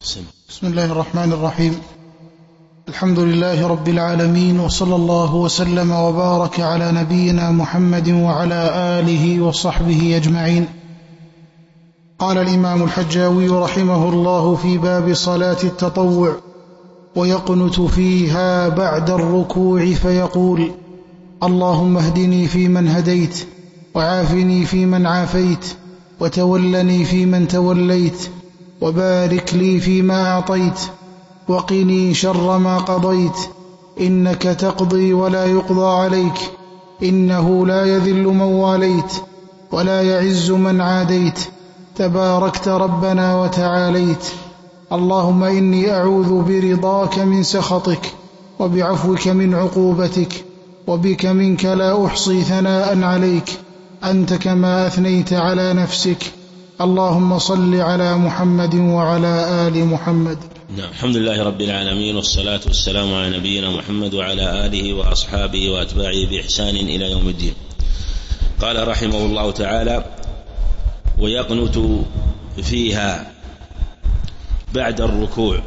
بسم الله الرحمن الرحيم. الحمد لله رب العالمين، وصلى الله وسلم وبارك على نبينا محمد وعلى آله وصحبه أجمعين. قال الإمام الحجاوي رحمه الله في باب صلاة التطوع: ويقنت فيها بعد الركوع فيقول: اللهم اهدني فيمن هديت، وعافني فيمن عافيت، وتولني فيمن توليت، وبارك لي فيما أعطيت، وقني شر ما قضيت، إنك تقضي ولا يقضى عليك، إنه لا يذل من واليت ولا يعز من عاديت، تباركت ربنا وتعاليت. اللهم إني أعوذ برضاك من سخطك، وبعفوك من عقوبتك، وبك منك لا أحصي ثناء عليك، أنت كما أثنيت على نفسك. اللهم صل على محمد وعلى آل محمد. الحمد لله رب العالمين، والصلاة والسلام على نبينا محمد وعلى آله وأصحابه وأتباعه بإحسان إلى يوم الدين. قال رحمه الله تعالى: ويقنت فيها بعد الركوع.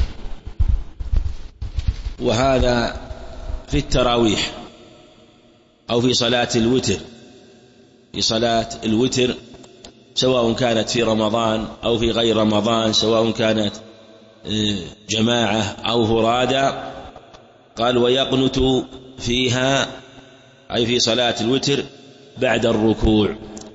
وهذا في التراويح أو في صلاة الوتر. في صلاة الوتر سواء كانت في رمضان أو في غير رمضان، سواء كانت جماعة أو فرادى. قال: ويقنت فيها، أي في صلاة الوتر بعد الركوع.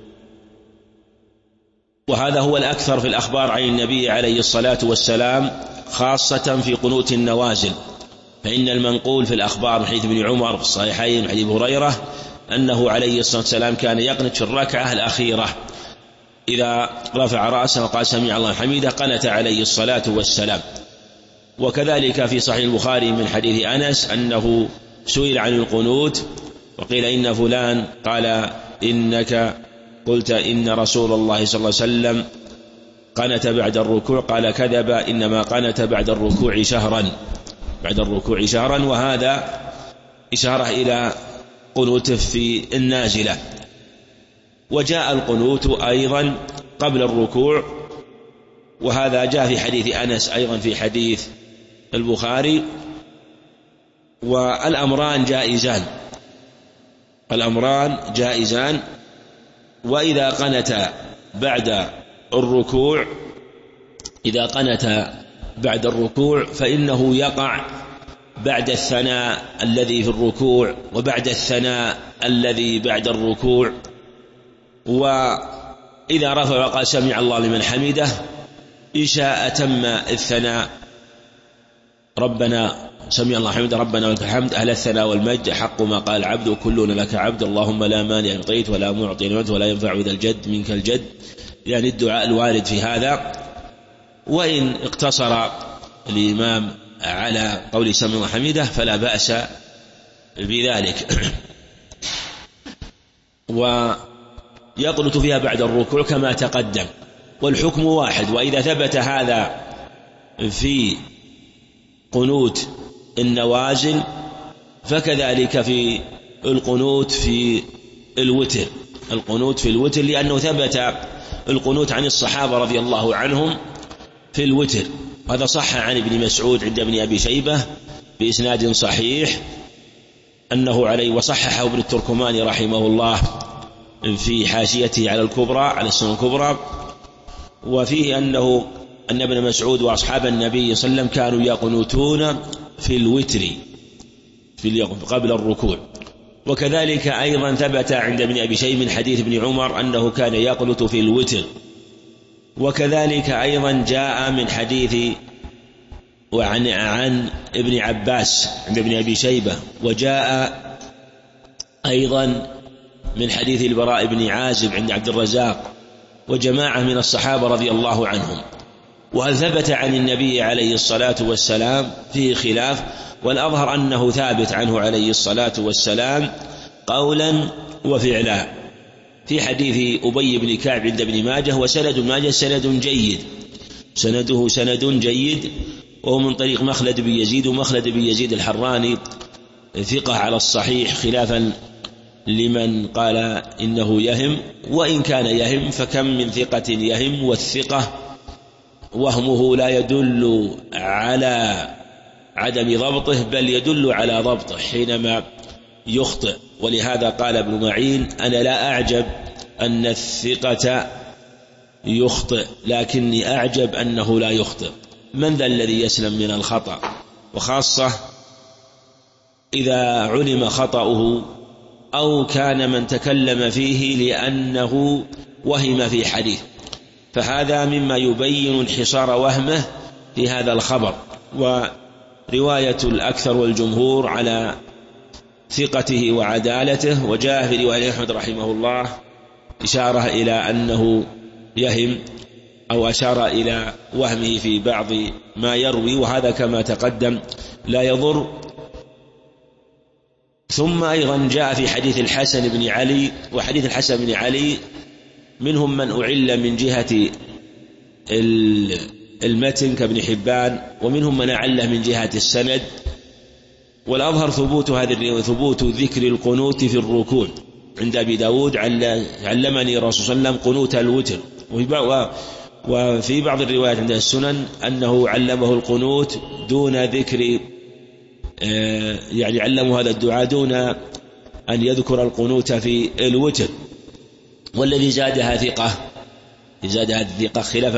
وهذا هو الأكثر في الأخبار عن النبي عليه الصلاة والسلام، خاصة في قنوت النوازل، فإن المنقول في الأخبار من حديث ابن عمر في الصحيحين من حديث أبي هريرة أنه عليه الصلاة والسلام كان يقنت في الركعة الأخيرة إذا رفع رأسه وقال سمع الله حميده، قنت عليه الصلاة والسلام. وكذلك في صحيح البخاري من حديث أنس أنه سئل عن القنوت وقيل إن فلان قال إنك قلت إن رسول الله صلى الله عليه وسلم قنت بعد الركوع، قال كذب، إنما قنت بعد الركوع شهرا. وهذا إشارة إلى قنوت في النازلة. وجاء القنوت أيضا قبل الركوع، وهذا جاء في حديث أنس أيضا في حديث البخاري. والأمران جائزان. وإذا قنت بعد الركوع فإنه يقع بعد الثناء الذي في الركوع وبعد الثناء الذي بعد الركوع. وإذا رفع وقال سمع الله لمن حمده، إن شاء تم الثناء ربنا سمع الله حمده ربنا ولك الحمد، أهل الثناء والمجد حق ما قال العبد وكلنا لك عبد، اللهم لا مانع لما أعطيت ولا معطي لما منعت ولا ينفع ذا الجد منك الجد، يعني الدعاء الوارد في هذا. وإن اقتصر الإمام على قول سمع الله حمده فلا بأس بذلك. ويقنت فيها بعد الركوع كما تقدم، والحكم واحد. وإذا ثبت هذا في قنوت النوازل فكذلك في القنوت في الوتر، لأنه ثبت القنوت عن الصحابة رضي الله عنهم في الوتر. هذا صح عن ابن مسعود عند ابن أبي شيبة بإسناد صحيح أنه عليه، وصححه ابن التركماني رحمه الله في حاشيته على السنن الكبرى، وفيه أن ابن مسعود وأصحاب النبي صلى الله عليه وسلم كانوا يقنتون في الوتر قبل الركوع. وكذلك أيضا ثبت عند ابن أبي شيبة من حديث ابن عمر أنه كان يقنت في الوتر. وكذلك أيضا جاء من حديث وعن ابن عباس عند ابن أبي شيبة، وجاء أيضا من حديث البراء بن عازب عند عبد الرزاق وجماعة من الصحابة رضي الله عنهم. وهل ثبت عن النبي عليه الصلاة والسلام فيه خلاف، والأظهر أنه ثابت عنه عليه الصلاة والسلام قولا وفعلا. في حديث أبي بن كعب عند ابن ماجه، وسند ماجه سنده سند جيد، وهو من طريق مخلد بن يزيد، ومخلد بن يزيد الحراني ثقة على الصحيح، خلافا لمن قال إنه يهم. وإن كان يهم فكم من ثقة يهم، والثقة وهمه لا يدل على عدم ضبطه بل يدل على ضبطه حينما يخطئ. ولهذا قال ابن معين: أنا لا أعجب أن الثقة يخطئ لكني أعجب أنه لا يخطئ. من ذا الذي يسلم من الخطأ؟ وخاصة إذا علم خطأه أو كان من تكلم فيه لأنه وهم في حديث، فهذا مما يبين انحصار وهمه في هذا الخبر. ورواية الأكثر والجمهور على ثقته وعدالته، وجاء في رواية أحمد رحمه الله إشارة إلى أنه يهم أو أشار إلى وهمه في بعض ما يروي، وهذا كما تقدم لا يضر. ثم أيضا جاء في حديث الحسن بن علي، وحديث الحسن بن علي منهم من أعل من جهة المتن كابن حبان، ومنهم من أعله من جهة السند. والأظهر ثبوت هذه الرواية، ثبوت ذكر القنوت في الركوع. عند أبي داود: علمني الرسول صلى الله عليه وسلم قنوت الوتر. وفي بعض الروايات عند السنن أنه علمه القنوت دون ذكر، يعني علمه هذا الدعاء دون أن يذكر القنوت في الوتر. والذي زادها ثقة خلافا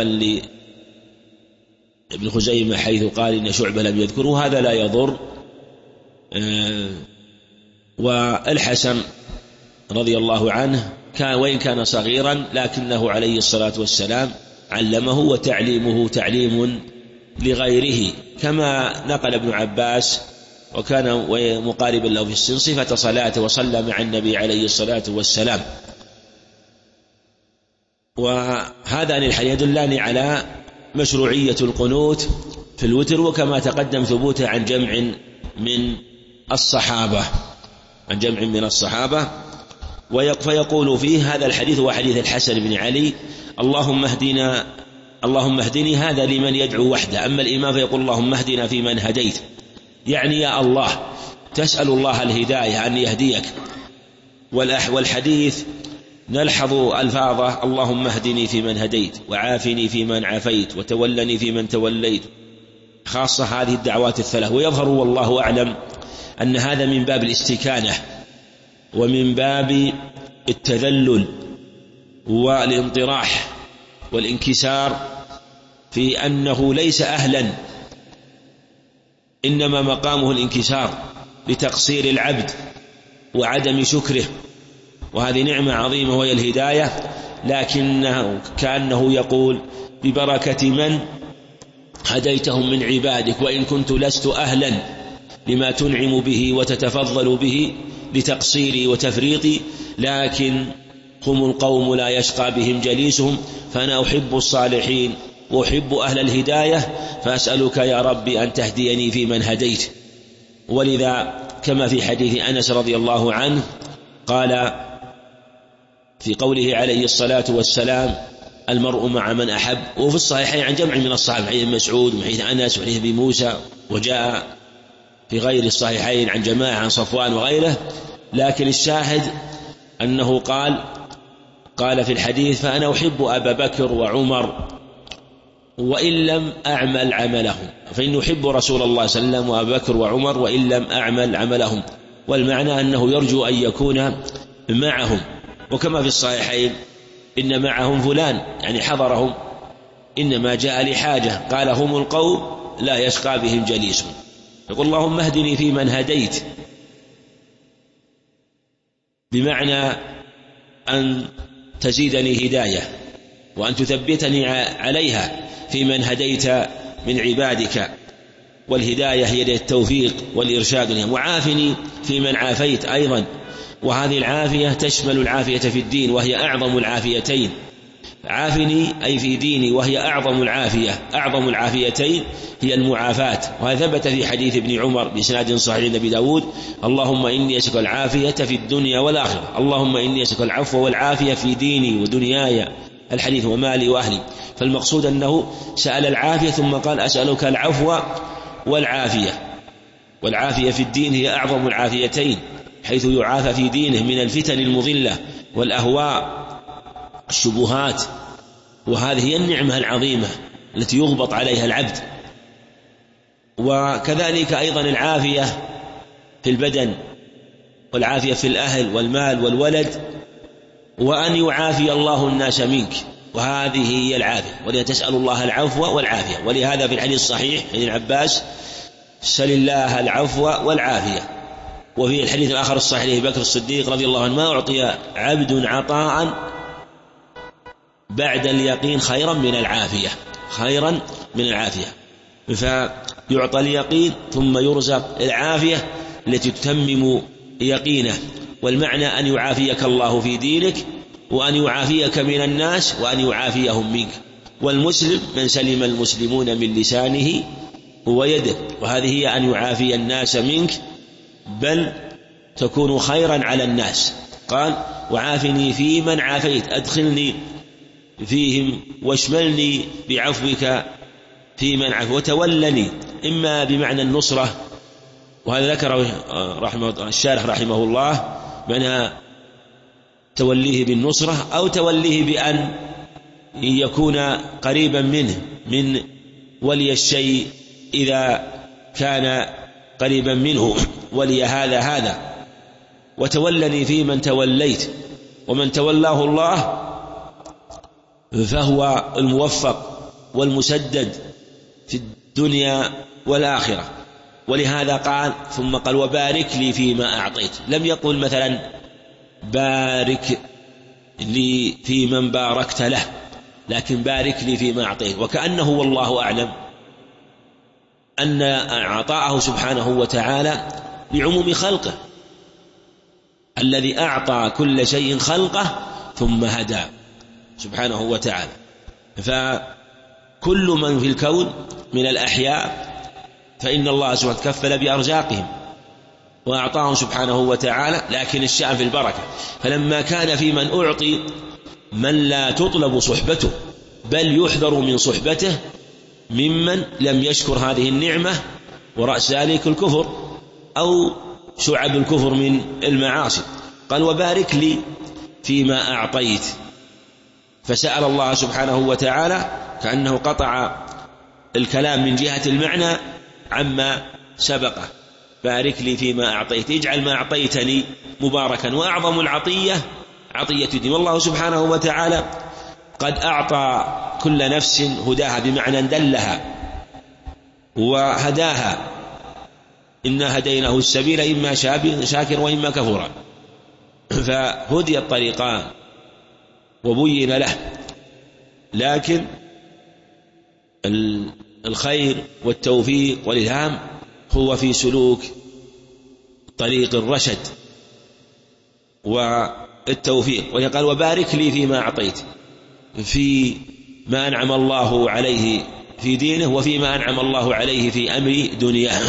لابن خزيمة حيث قال إن شعبة لم يذكره، هذا لا يضر. والحسن رضي الله عنه وإن كان صغيرا لكنه عليه الصلاة والسلام علمه، وتعليمه تعليم لغيره، كما نقل ابن عباس وكان مقاربا له في السن صفة صلاته وصلى مع النبي عليه الصلاة والسلام. وهذان الحديث يدلان على مشروعية القنوت في الوتر، وكما تقدم ثبوته عن جمع من الصحابة. فيقول فيه هذا الحديث هو حديث الحسن بن علي: اللهم اهدني، هذا لمن يدعو وحده. أما الإمام فيقول: اللهم اهدنا في من هديت، يعني يا الله تسأل الله الهداية أن يهديك. والحديث نلحظ ألفاظه: اللهم اهدني في من هديت، وعافني في من عافيت، وتولني في من توليت، خاصة هذه الدعوات الثلاث. ويظهر والله أعلم أن هذا من باب الاستكانة ومن باب التذلل والانطراح والانكسار، في أنه ليس أهلا، إنما مقامه الانكسار لتقصير العبد وعدم شكره، وهذه نعمة عظيمة وهي الهداية. لكنه كأنه يقول: ببركة من هديتهم من عبادك، وإن كنت لست أهلا لما تنعم به وتتفضل به لتقصيري وتفريطي، لكن هم القوم لا يشقى بهم جليسهم، فأنا أحب الصالحين وأحب أهل الهداية، فأسألك يا ربي أن تهديني في من هديت. ولذا كما في حديث أنس رضي الله عنه قال في قوله عليه الصلاة والسلام: المرء مع من أحب. وفي الصحيحين عن جمع من الصحابة: حديث مسعود وحديث أنس وحديث أبي موسى، وجاء في غير الصحيحين عن جماعة عن صفوان وغيره. لكن الشاهد أنه قال في الحديث: فأنا أحب أبا بكر وعمر وإن لم أعمل عملهم، فإنه أحب رسول الله صلى الله عليه وسلم وأبا بكر وعمر وإن لم أعمل عملهم. والمعنى أنه يرجو أن يكون معهم. وكما في الصحيحين: إن معهم فلان، يعني حضرهم، إنما جاء لحاجة. قال: هم القوم لا يشقى بهم جليسهم. يقول: اللهم اهدني في من هديت، بمعنى أن تزيدني هداية وأن تثبتني عليها في من هديت من عبادك. والهداية هي التوفيق والإرشاد. وعافني في من عافيت أيضا، وهذه العافية تشمل العافية في الدين وهي أعظم العافيتين. عافني أي في ديني، وهي أعظم العافيتين هي المعافاة. وهذا ثبت في حديث ابن عمر بإسناد صحيح عند أبي داود: اللهم إني أسألك العافية في الدنيا والآخرة، اللهم إني أسألك العفو والعافية في ديني ودنياي، الحديث ومالي وأهلي. فالمقصود أنه سأل العافية ثم قال: أسألك العفو والعافية في الدين هي أعظم العافيتين، حيث يعافى في دينه من الفتن المضلة والأهواء الشبهات. وهذه هي النعمة العظيمة التي يغبط عليها العبد. وكذلك أيضا العافية في البدن والعافية في الأهل والمال والولد، وأن يعافي الله الناس منك، وهذه هي العافية، ولتسأل الله العفو والعافية. ولهذا في الحديث الصحيح عن ابن عباس: سل الله العفو والعافية. وفي الحديث الآخر الصحيح بكر الصديق رضي الله عنه: ما أعطي عبد عطاء بعد اليقين خيرا من العافية، خيرا من العافية. فيعطى اليقين ثم يرزق العافية التي تتمم يقينه. والمعنى أن يعافيك الله في دينك، وأن يعافيك من الناس، وأن يعافيهم منك. والمسلم من سلم المسلمون من لسانه ويده، وهذه هي أن يعافي الناس منك، بل تكون خيرا على الناس. قال: وعافني في من عافيت، أدخلني فيهم واشملني بعفوك في من عافيت، وتولني، إما بمعنى النصرة، وهذا ذكر الشارح رحمه الله معنى توليه بالنصرة، أو توليه بأن يكون قريبا منه من ولي الشيء إذا كان قريبا منه ولي هذا. وتولني في من توليت، ومن تولاه الله فهو الموفق والمسدد في الدنيا والآخرة. ولهذا قال ثم قال: وبارك لي فيما أعطيت. لم يقل مثلا بارك لي في من باركت له، لكن بارك لي فيما أعطيت، وكأنه والله أعلم أن عطاءه سبحانه وتعالى لعموم خلقه، الذي أعطى كل شيء خلقه ثم هدى سبحانه وتعالى. فكل من في الكون من الأحياء فإن الله سبحانه كفل بأرزاقهم وأعطاهم سبحانه وتعالى، لكن الشأن في البركة. فلما كان في من أعطي من لا تطلب صحبته بل يحذر من صحبته ممن لم يشكر هذه النعمة، ورأس ذلك الكفر أو شعب الكفر من المعاصي. قال: وبارك لي فيما أعطيت. فسأل الله سبحانه وتعالى كأنه قطع الكلام من جهة المعنى عما سبقه: بارك لي فيما أعطيت، اجعل ما أعطيتني مباركا. وأعظم العطية عطية الدين، والله سبحانه وتعالى قد أعطى كل نفس هداها، بمعنى دلها وهداها. إنا هديناه السبيل إما شاكر وإما كفورا، فهدي الطريقان وبين له. لكن الخير والتوفيق والإلهام هو في سلوك طريق الرشد والتوفيق. ويقال: وبارك لي فيما أعطيت، في ما أنعم الله عليه في دينه، وفيما أنعم الله عليه في أمر دنياه.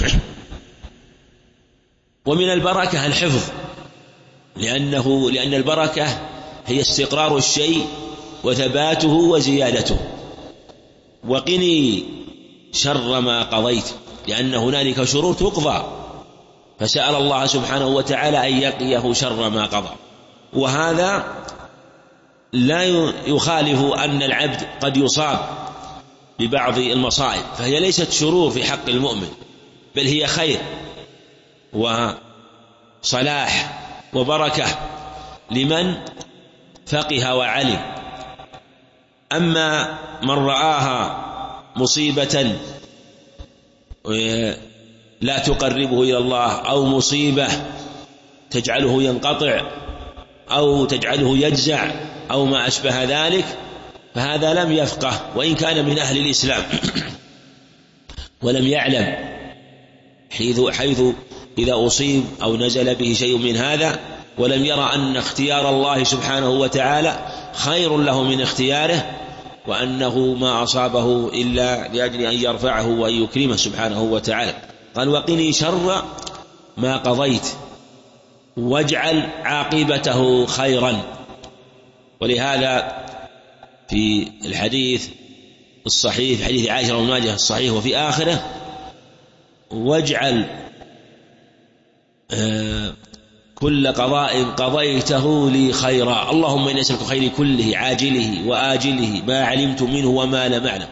ومن البركة الحفظ، لأن البركة هي استقرار الشيء وثباته وزيادته. وقني شر ما قضيت، لأن هنالك شرور تقضى، فسأل الله سبحانه وتعالى أن يقيه شر ما قضى. وهذا لا يخالف أن العبد قد يصاب ببعض المصائب، فهي ليست شرور في حق المؤمن، بل هي خير وصلاح وبركة لمن فقه وعلم. أما من رآها مصيبة لا تقربه إلى الله، أو مصيبة تجعله ينقطع أو تجعله يجزع أو ما أشبه ذلك، فهذا لم يفقه وإن كان من أهل الإسلام ولم يعلم، حيث إذا أصيب أو نزل به شيء من هذا ولم يرى أن اختيار الله سبحانه وتعالى خير له من اختياره، وأنه ما أصابه إلا لأجل أن يرفعه وأن يكرمه سبحانه وتعالى. قال: وقني شر ما قضيت واجعل عاقبته خيرا. ولهذا في الحديث الصحيح، في حديث عائشة بن ماجه الصحيح وفي آخره: واجعل كل قضاء قضيته لي خيرا، اللهم إني أسألك خير كله عاجله وآجله ما علمت منه وما لم أعلم.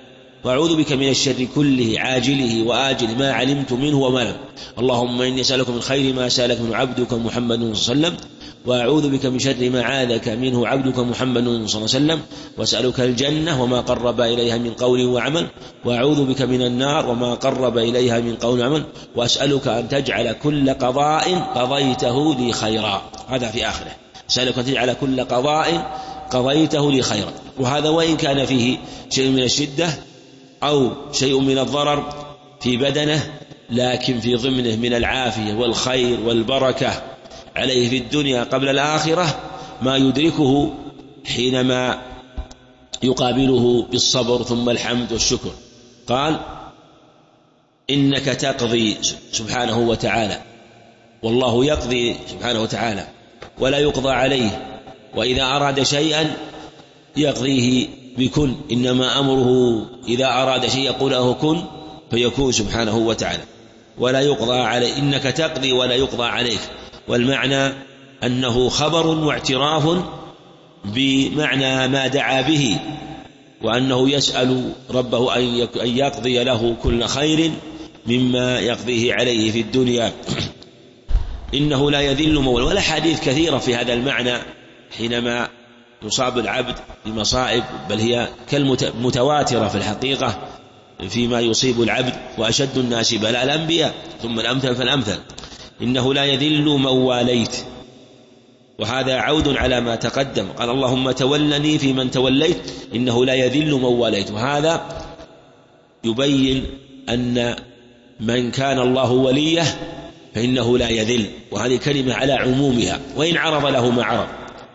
وأعوذ بك من الشر كله عاجله وآجله ما علمت منه وما لم. اللهم إني أسألك من خير ما سألك من عبدك محمد صلى الله عليه وسلم، وأعوذ بك من شر ما عاذك منه عبدك محمد صلى الله عليه وسلم، وأسألك الجنة وما قرب إليها من قول وعمل، وأعوذ بك من النار وما قرب إليها من قول وعمل، وأسألك أن تجعل كل قضاء قضيته لي خيرا. هذا في آخره، أسألك أن تجعل كل قضاء قضيته لي خيرا. وهذا وإن كان فيه شيء من الشدة أو شيء من الضرر في بدنه، لكن في ضمنه من العافية والخير والبركة عليه في الدنيا قبل الآخرة ما يدركه حينما يقابله بالصبر ثم الحمد والشكر. قال إنك تقضي سبحانه وتعالى، والله يقضي سبحانه وتعالى ولا يقضى عليه، وإذا أراد شيئا يقضيه بكن، إنما أمره إذا أراد شيء يقول له كن فيكون سبحانه وتعالى ولا يقضى عليه. إنك تقضي ولا يقضى عليك، والمعنى أنه خبر واعتراف بمعنى ما دعا به، وأنه يسأل ربه أن يقضي له كل خير مما يقضيه عليه في الدنيا. إنه لا يذل مولى. والأحاديث كثيرة في هذا المعنى حينما يصاب العبد بمصائب، بل هي كالمتواترة في الحقيقة فيما يصيب العبد، وأشد الناس بلاء الأنبياء ثم الأمثل فالأمثل. إنه لا يذل من واليت، وهذا عود على ما تقدم. قال اللهم تولني في من توليت، إنه لا يذل من واليت، وهذا يبين أن من كان الله وليه فإنه لا يذل، وهذه كلمة على عمومها وإن عرض له ما عرض،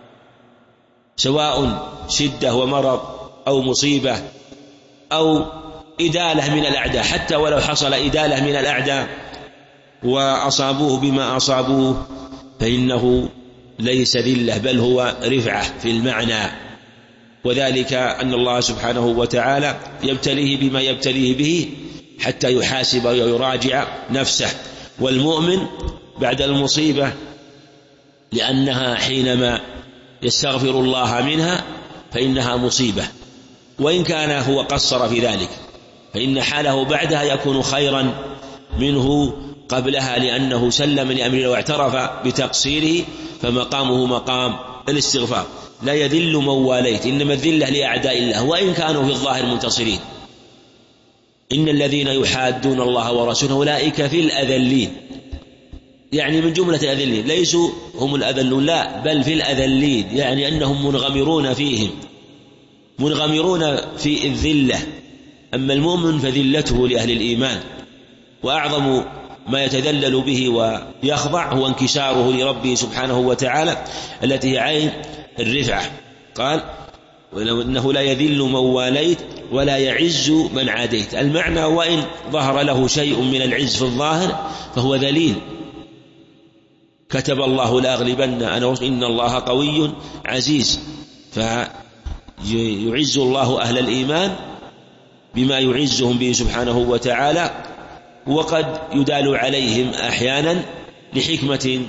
سواء شدة ومرض أو مصيبة أو إدالة من الأعداء، حتى ولو حصل إدالة من الأعداء وأصابوه بما أصابوه فإنه ليس ذلة بل هو رفعة في المعنى، وذلك أن الله سبحانه وتعالى يبتليه بما يبتليه به حتى يحاسب ويراجع نفسه. والمؤمن بعد المصيبة لأنها حينما يستغفر الله منها فإنها مصيبة، وإن كان هو قصر في ذلك فإن حاله بعدها يكون خيرا منه قبلها، لأنه سلم لأمره واعترف بتقصيره، فمقامه مقام الاستغفار. لا يذل من واليت، إنما الذلة لأعداء الله وإن كانوا في الظاهر منتصرين. إن الذين يحادون الله ورسوله أولئك في الأذلين، يعني من جملة الأذلين، ليسوا هم الأذلون لا، بل في الأذلين، يعني أنهم منغمرون فيهم، منغمرون في الذلة. أما المؤمن فذلته لأهل الإيمان، وأعظم ما يتذلل به ويخضع هو انكساره لربه سبحانه وتعالى التي هي عين الرفعة. قال إنه لا يذل من واليت ولا يعز من عاديت. المعنى وإن ظهر له شيء من العز في الظاهر فهو ذليل. كتب الله لا أغلبن أنا إن الله قوي عزيز، فيعز الله أهل الإيمان بما يعزهم به سبحانه وتعالى، وقد يدال عليهم أحيانا لحكمة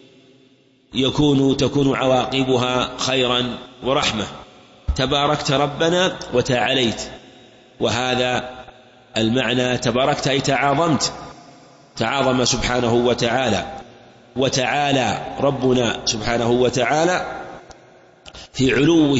تكون عواقبها خيرا ورحمة. تباركت ربنا وتعاليت، وهذا المعنى تباركت أي تعاظمت، تعاظم سبحانه وتعالى. وتعالى ربنا سبحانه وتعالى في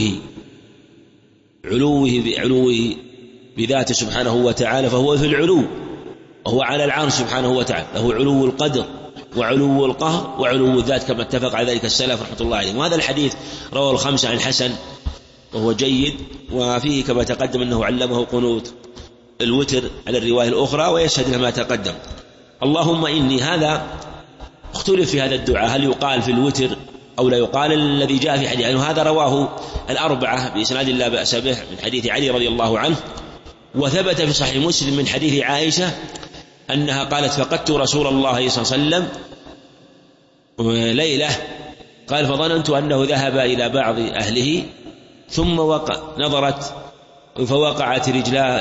علوه بذاته سبحانه وتعالى، فهو في العلو، وهو على العرش سبحانه وتعالى، له علو القدر وعلو القهر وعلو الذات كما اتفق على ذلك السلف رحمة الله عليهم. وهذا الحديث رواه الخمسة عن الحسن وهو جيد، وفيه كما تقدم أنه علمه قنوت الوتر على الرواية الأخرى ويشهد لما تقدم. اللهم إني، هذا اختلف في هذا الدعاء هل يقال في الوتر أو لا يقال، الذي جاء في حديث يعني هذا رواه الأربعة بإسناد لا بأس به من حديث علي رضي الله عنه. وثبت في صحيح مسلم من حديث عائشة أنها قالت فقدت رسول الله صلى الله عليه وسلم ليلة، قال فظننت أنه ذهب إلى بعض أهله ثم نظرت فوقعت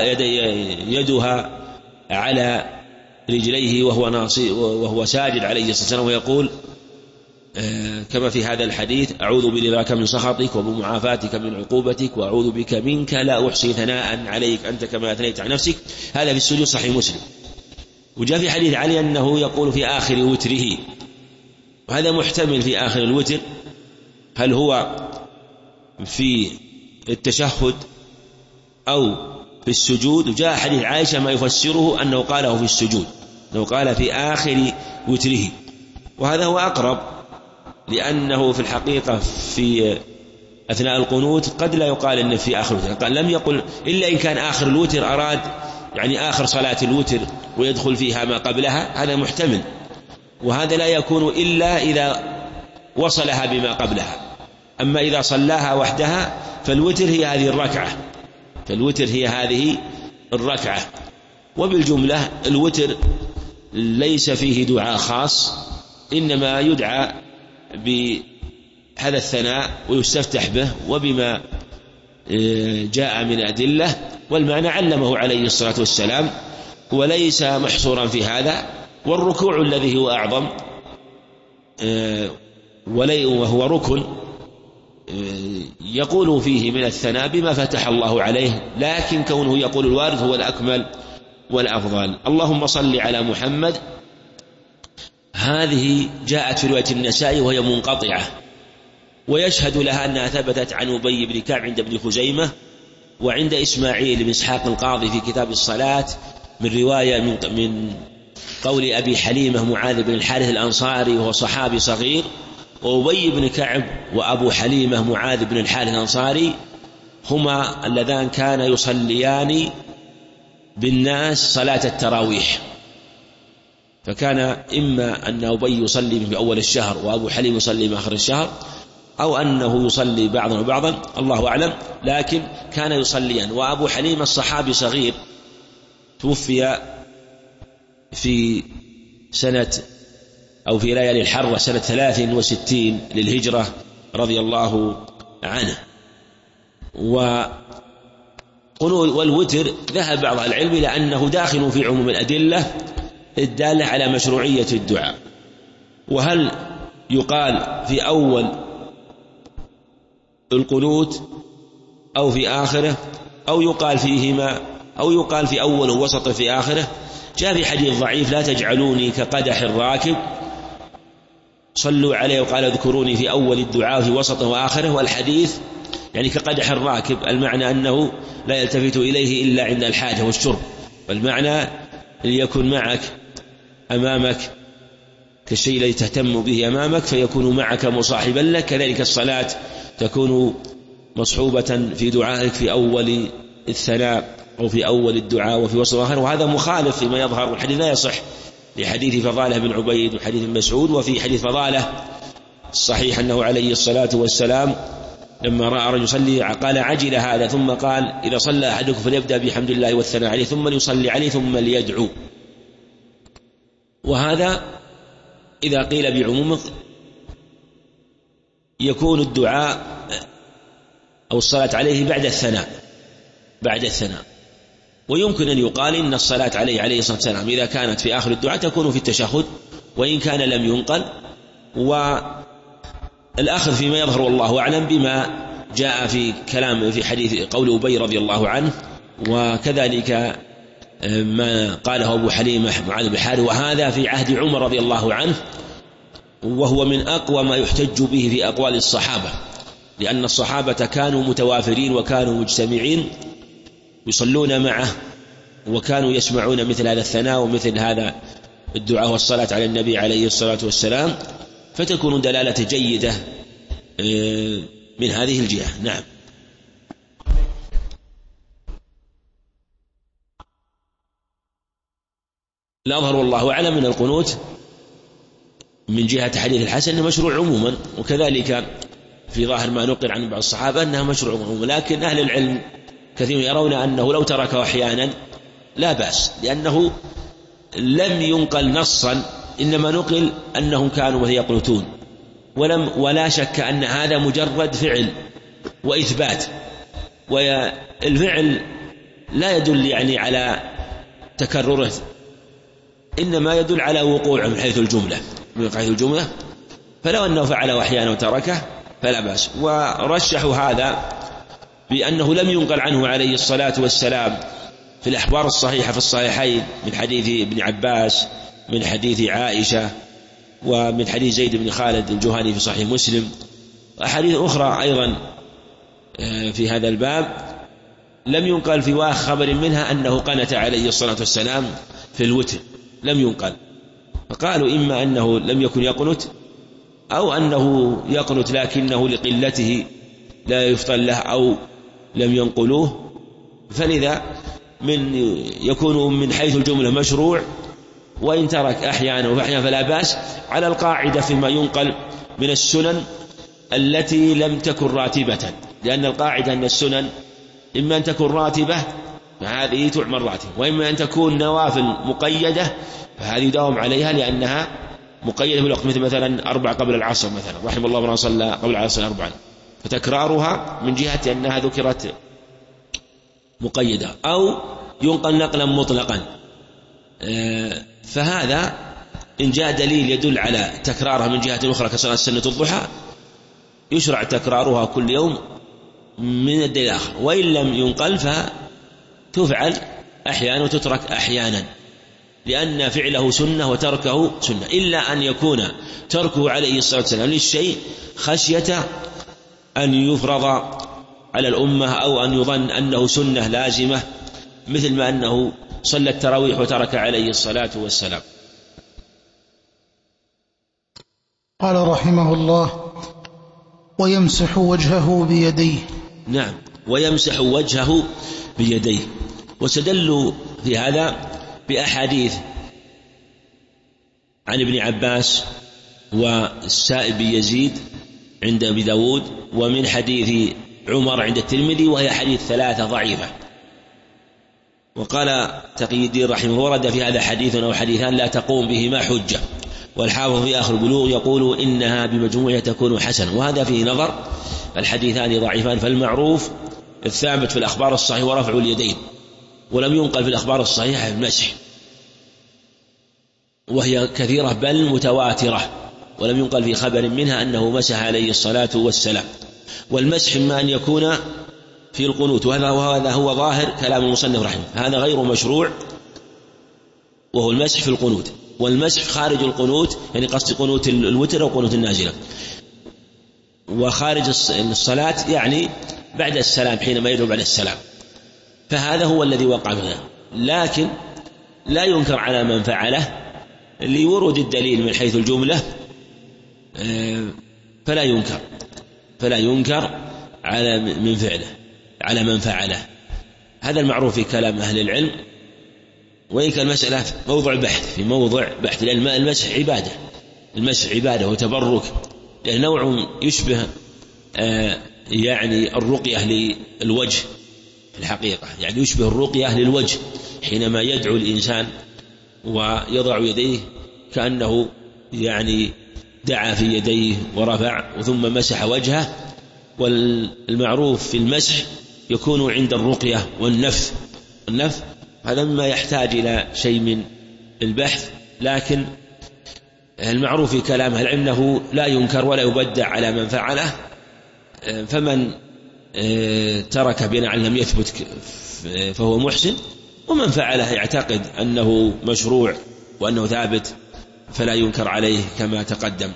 يدها على رجليه وهو ساجد عليه الصلاة والسلام، ويقول كما في هذا الحديث: أعوذ برضاك من سخطك وبمعافاتك من عقوبتك وأعوذ بك منك لا أحصي ثناء عليك أنت كما أثنيت على نفسك. هذا في السجود صحيح مسلم. وجاء في حديث علي أنه يقول في آخر وتره، وهذا محتمل في آخر الوتر، هل هو في التشهد أو في السجود؟ وجاء حديث عائشة ما يفسره أنه قاله في السجود، أنه قال في آخر وتره، وهذا هو أقرب، لأنه في الحقيقة في أثناء القنوت قد لا يقال إن في آخر الوتر، قال لم يقل إلا إن كان آخر الوتر أراد يعني آخر صلاة الوتر ويدخل فيها ما قبلها، هذا محتمل، وهذا لا يكون إلا إذا وصلها بما قبلها. أما إذا صلاها وحدها فالوتر هي هذه الركعة، فالوتر هي هذه الركعة. وبالجملة الوتر ليس فيه دعاء خاص، إنما يدعى بهذا الثناء ويستفتح به وبما جاء من أدلة، والمعنى علمه عليه الصلاة والسلام، وليس محصورا في هذا. والركوع الذي هو أعظم وهو ركن يقول فيه من الثناء بما فتح الله عليه، لكن كونه يقول الوارد هو الأكمل والأفضل. اللهم صل على محمد، هذه جاءت في رواية النسائي وهي منقطعة، ويشهد لها أنها ثبتت عن أبي بن كعب عند ابن خزيمة، وعند إسماعيل بن إسحاق القاضي في كتاب الصلاة من رواية من قول أبي حليمة معاذ بن الحارث الأنصاري وهو صحابي صغير. وأبي بن كعب وأبو حليمة معاذ بن الحارث الأنصاري هما اللذان كان يصليان بالناس صلاة التراويح، فكان إما أن أبي يصلي في أول الشهر وأبو حليم يصلي في آخر الشهر، أو أنه يصلي بعضا وبعضا، الله أعلم، لكن كان يصليان. وأبو حليم الصحابي صغير توفي في سنة أو في ليالي الحرة سنة 63 للهجرة رضي الله عنه. والوتر ذهب بعض العلم إلى أنه داخل في عموم الأدلة الدالة على مشروعية الدعاء. وهل يقال في أول القنوت أو في آخره، أو يقال فيهما، أو يقال في أول ووسط في آخره؟ جاء في حديث ضعيف: لا تجعلوني كقدح الراكب، صلوا عليه وقال اذكروني في أول الدعاء في وسطه وآخره. والحديث يعني كقدح الراكب، المعنى أنه لا يلتفت إليه إلا عند الحاجة والشرب، والمعنى ليكن معك أمامك كالشيء الذي تهتم به أمامك فيكون معك مصاحبا لك، كذلك الصلاة تكون مصحوبة في دعائك في أول الثناء أو في أول الدعاء وفي وسط الآخر. وهذا مخالف فيما يظهر، والحديث لا يصح لحديث فضالة بن عبيد وحديث مسعود. وفي حديث فضالة الصحيح أنه عليه الصلاة والسلام لما رأى رجل يصلي قال: عجل هذا، ثم قال: إذا صلى أحدكم فليبدأ بحمد الله والثناء عليه ثم ليصلي عليه ثم ليدعو. وهذا إذا قيل بعمومه يكون الدعاء أو الصلاة عليه بعد الثناء. ويمكن أن يقال إن الصلاة عليه الصلاة والسلام إذا كانت في آخر الدعاء تكون في التشهد، وإن كان لم ينقل. والأخذ فيما يظهر والله أعلم بما جاء في كلام في حديث قول أبي رضي الله عنه، وكذلك ما قاله أبو حليمة معاذ بن الحارث، وهذا في عهد عمر رضي الله عنه، وهو من أقوى ما يحتج به في أقوال الصحابة، لأن الصحابة كانوا متوافرين وكانوا مجتمعين يصلون معه، وكانوا يسمعون مثل هذا الثناء ومثل هذا الدعاء والصلاة على النبي عليه الصلاة والسلام، فتكون دلالة جيدة من هذه الجهة. نعم. الأظهر والله أعلم من القنوت من جهة حديث الحسن مشروع عموما، وكذلك في ظاهر ما نقل عن بعض الصحابة أنها مشروع عموما، لكن أهل العلم كثير يرون أنه لو تركه أحيانا لا بأس، لأنه لم ينقل نصا، إنما نقل أنهم كانوا يقنتون، ولا شك أن هذا مجرد فعل وإثبات، والفعل لا يدل يعني على تكرره، إنما يدل على وقوعه من حيث الجملة. فلو أنه فعله أحيانا وتركه فلا بأس. ورشحوا هذا بأنه لم ينقل عنه عليه الصلاة والسلام في الأخبار الصحيحة في الصحيحين من حديث ابن عباس، من حديث عائشة، ومن حديث زيد بن خالد الجهني في صحيح مسلم، وأحاديث أخرى أيضا في هذا الباب لم ينقل في خبر منها أنه قنت عليه الصلاة والسلام في الوتر، لم ينقل. فقالوا إما أنه لم يكن يقنت أو أنه يقنت لكنه لقلته لا يفضل له أو لم ينقلوه، فلذا يكون من حيث الجملة مشروع، وإن ترك أحيانا وأحيانا فلا بأس، على القاعدة فيما ينقل من السنن التي لم تكن راتبة، لأن القاعدة أن السنن إما أن تكون راتبة فهذه تعمل راتبة، وإما أن تكون نوافل مقيدة فهذه يداوم عليها لأنها مقيدة بالوقت، مثلا 4 قبل العصر مثلا، رحم الله من صلى قبل العصر 4، فتكرارها من جهة أنها ذكرت مقيدة، أو ينقل نقلا مطلقا. فهذا إن جاء دليل يدل على تكرارها من جهة أخرى كصلاة سنة الضحى يشرع تكرارها كل يوم من الدليل الآخر، وإن لم ينقل فتفعل أحيانا وتترك أحيانا، لأن فعله سنة وتركه سنة، إلا أن يكون تركه عليه الصلاة والسلام للشيء خشية أن يفرض على الأمة أو أن يظن أنه سنة لازمة، مثل ما أنه صلى التراويح وترك عليه الصلاة والسلام. قال رحمه الله: ويمسح وجهه بيديه. نعم، ويمسح وجهه بيديه. وستدلوا في هذا بأحاديث عن ابن عباس والسائب يزيد عند أبي داود، ومن حديث عمر عند الترمذي، وهي حديث 3 ضعيفة. وقال تقي الدين رحمه: ورد في هذا حديث أو حديثان لا تقوم بهما حجة. والحافظ في آخر البلوغ يقول إنها بمجموعها تكون حسن، وهذا فيه نظر، الحديثان ضعيفان. فالمعروف الثابت في الأخبار الصحيحة ورفع اليدين، ولم ينقل في الأخبار الصحيحة المسح، وهي كثيرة بل متواترة، ولم ينقل في خبر منها أنه مسح عليه الصلاة والسلام. والمسح إما أن يكون في القنوت، وهذا هو ظاهر كلام المصنف رحمه، هذا غير مشروع، وهو المسح في القنوت. والمسح خارج القنوت يعني قصد قنوت الوتر أو قنوت النازلة، وخارج الصلاة يعني بعد السلام حينما يدعو بعد السلام، فهذا هو الذي وقع منه. لكن لا ينكر على من فعله لورود الدليل من حيث الجملة، فلا ينكر على من فعله على من فعله. هذا المعروف في كلام أهل العلم، وإن كان المسألة موضوع بحث، لأن المسح عبادة وتبرك، لأن نوع يشبه يعني الرقية للوجه في الحقيقة، يعني يشبه الرقية للوجه حينما يدعو الإنسان ويضع يديه كأنه يعني دعا في يديه ورفع ثم مسح وجهه. والمعروف في المسح يكون عند الرقية والنفث هذا مما يحتاج إلى شيء من البحث، لكن المعروف في كلام أهل العلم أنه لا ينكر ولا يبدع على من فعله. فمن ترك بناء على لم يثبت فهو محسن، ومن فعله يعتقد أنه مشروع وأنه ثابت فلا ينكر عليه كما تقدم.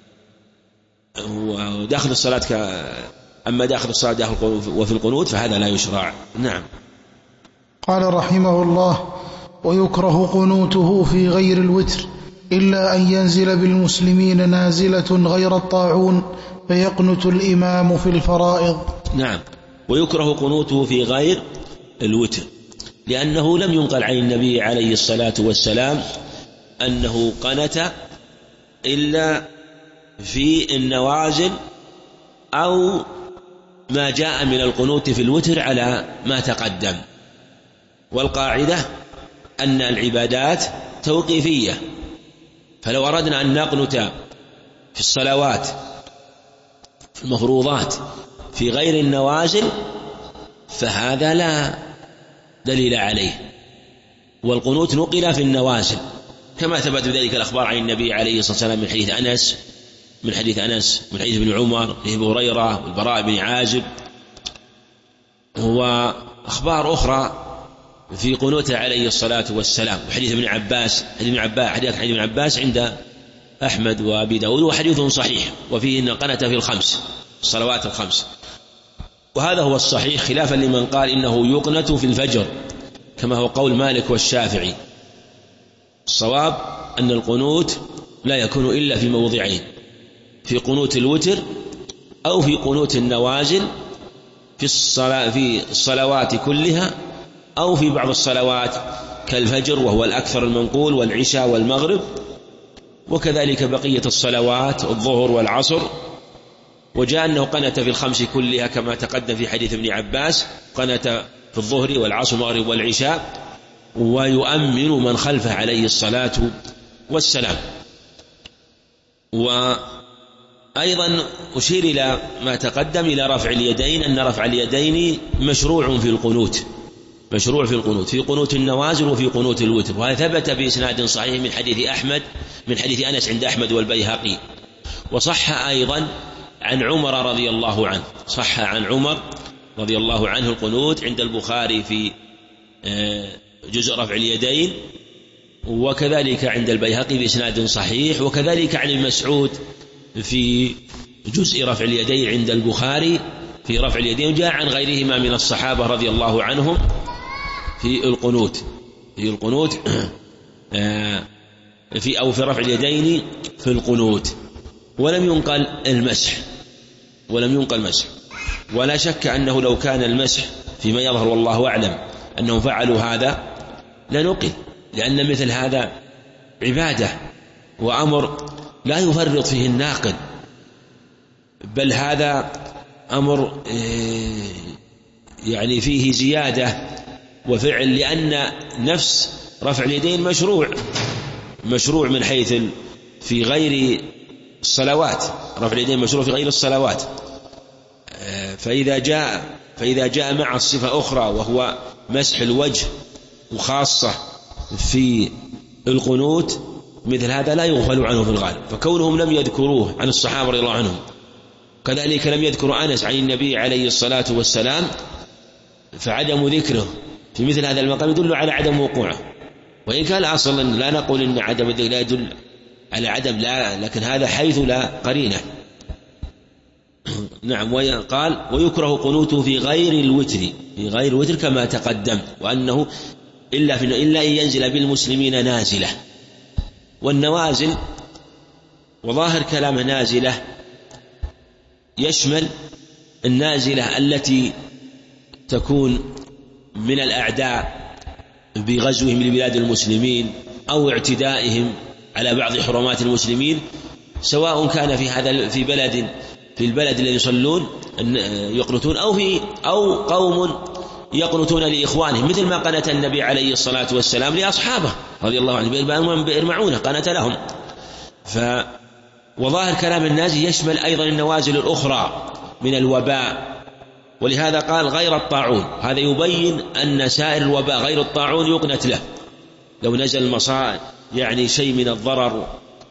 وداخل الصلاة أما داخل الصلاة وفي القنوت فهذا لا يشرع. نعم. قال رحمه الله: ويكره قنوته في غير الوتر إلا أن ينزل بالمسلمين نازلة غير الطاعون فيقنت الإمام في الفرائض. نعم، ويكره قنوته في غير الوتر لأنه لم ينقل عن النبي عليه الصلاة والسلام أنه قنت إلا في النوازل أو ما جاء من القنوت في الوتر على ما تقدم. والقاعدة أن العبادات توقيفية، فلو أردنا أن نقنت في الصلوات في المفروضات في غير النوازل فهذا لا دليل عليه. والقنوت نقل في النوازل كما ثبت بذلك الأخبار عن النبي عليه الصلاة والسلام من حديث أنس من حديث أنس، من حديث ابن عمر، أبي هريرة والبراء بن عازب، وأخبار أخرى في قنوته عليه الصلاة والسلام. وحديث ابن عباس، حديث ابن عباس عند أحمد وأبي داود، وحديث صحيح، وفيه أن قنت في الصلوات الخمس. وهذا هو الصحيح، خلافا لمن قال إنه يقنت في الفجر كما هو قول مالك والشافعي. الصواب أن القنوت لا يكون إلا في موضعين: في قنوت الوتر، أو في قنوت النوازل في الصلوات كلها، أو في بعض الصلوات كالفجر وهو الأكثر المنقول، والعشاء والمغرب، وكذلك بقية الصلوات الظهر والعصر. وجاء أنه قنت في الخمس كلها كما تقدم في حديث ابن عباس، قنت في الظهر والعصر والمغرب والعشاء، ويؤمن من خلفه عليه الصلاة والسلام. وأيضا أشير إلى ما تقدم إلى رفع اليدين، أن رفع اليدين مشروع في القنوت، في قنوت النوازل وفي قنوت الوتر. وهذا ثبت بإسناد صحيح من حديث أحمد، من حديث أنس عند أحمد والبيهقي. وصح أيضا عن عمر رضي الله عنه، صح عن عمر رضي الله عنه القنوت عند البخاري في جزء رفع اليدين، وكذلك عند البيهقي بإسناد صحيح، وكذلك عن المسعود في جزء رفع اليدين عند البخاري في رفع اليدين. جاء عن غيرهما من الصحابة رضي الله عنهم في القنوت في رفع اليدين في القنوت. ولم ينقل المسح، ولا شك أنه لو كان المسح فيما يظهر والله أعلم أنهم فعلوا هذا لنقل، لأن مثل هذا عبادة وأمر لا يفرط فيه الناقل، بل هذا أمر يعني فيه زيادة وفعل، لأن نفس رفع اليدين مشروع من حيث في غير الصلوات، رفع اليدين مشروع في غير الصلوات. فإذا جاء مع الصفة أخرى وهو مسح الوجه، وخاصة في القنوت، مثل هذا لا يغفل عنه في الغالب. فكونهم لم يذكروه عن الصحابة رضي الله عنهم، كذلك لم يذكروا أنس عن النبي عليه الصلاة والسلام، فعدم ذكره في مثل هذا المقام يدل على عدم وقوعه. وإن كان أصلا لا نقول إن عدم الذكر لا يدل على عدم، لا، لكن هذا حيث لا قرينة. نعم. وقال ويكره قنوته في غير الوتر كما تقدم، وأنه إلا أن ينزل بالمسلمين نازلة. والنوازل وظاهر كلام نازلة يشمل النازلة التي تكون من الأعداء بغزوهم لبلاد المسلمين أو اعتدائهم على بعض حرمات المسلمين، سواء كان في البلد الذي يصلون يقنتون، أو قوم يقنتون لإخوانهم، مثل ما قنت النبي عليه الصلاة والسلام لأصحابه رضي الله عنهم بئر معونة، قنت لهم. وظاهر كلام النازل يشمل أيضا النوازل الأخرى من الوباء، ولهذا قال غير الطاعون. هذا يبين أن سائر الوباء غير الطاعون يقنت له، لو نزل المصائب يعني شيء من الضرر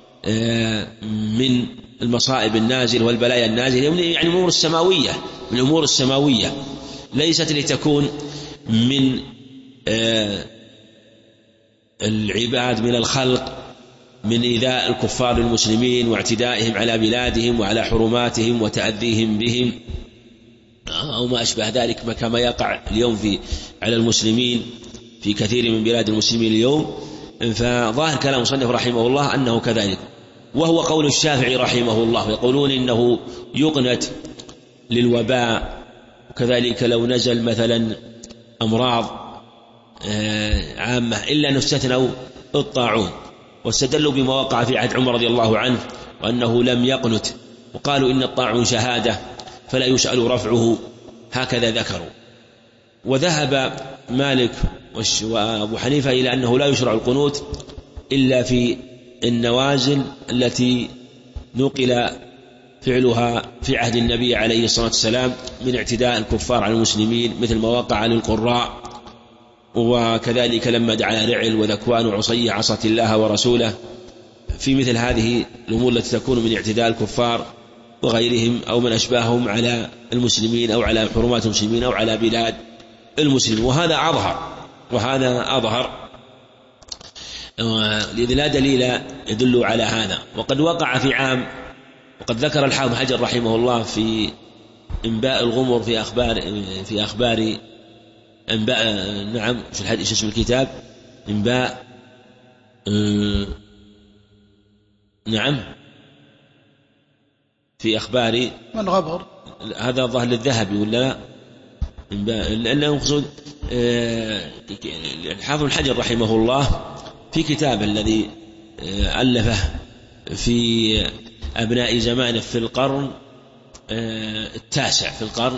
من المصائب النازل والبلايا النازل، يعني الأمور السماوية، من الأمور السماوية ليست لتكون من العباد من الخلق، من إيذاء الكفار المسلمين واعتدائهم على بلادهم وعلى حرماتهم وتأذيهم بهم أو ما أشبه ذلك، كما يقع اليوم على المسلمين في كثير من بلاد المسلمين اليوم. فظاهر كلام مصنف رحمه الله أنه كذلك، وهو قول الشافعي رحمه الله، يقولون إنه يقنت للوباء، وكذلك لو نزل مثلا أمراض عامة، إلا أن استثنوا الطاعون، واستدلوا بما وقع في عهد عمر رضي الله عنه وأنه لم يقنت، وقالوا إن الطاعون شهادة فلا يسأل رفعه، هكذا ذكروا. وذهب مالك وأبو حنيفة إلى أنه لا يشرع القنوت إلا في النوازل التي نقل فعلها في عهد النبي عليه الصلاة والسلام من اعتداء الكفار على المسلمين، مثل ما وقع للقراء، وكذلك لما دعا رعل وذكوان وعصية عصت الله ورسوله في مثل هذه الأمور التي تكون من اعتداء الكفار وغيرهم أو من أشباههم على المسلمين أو على حرمات المسلمين أو على بلاد المسلمين، وهذا أظهر لذا لا دليل يدل على هذا. وقد وقع في عام، وقد ذكر الحافظ حجر رحمه الله في إنباء الغمر في أخبار إنباء، نعم، في الحديث اسم الكتاب إنباء، نعم، في أخبار من غبر، هذا ظهر للذهبي ولا لا؟ لأنه مقصود الحافظ الحجر رحمه الله في كتاب الذي ألفه في أبناء زمانه في القرن التاسع،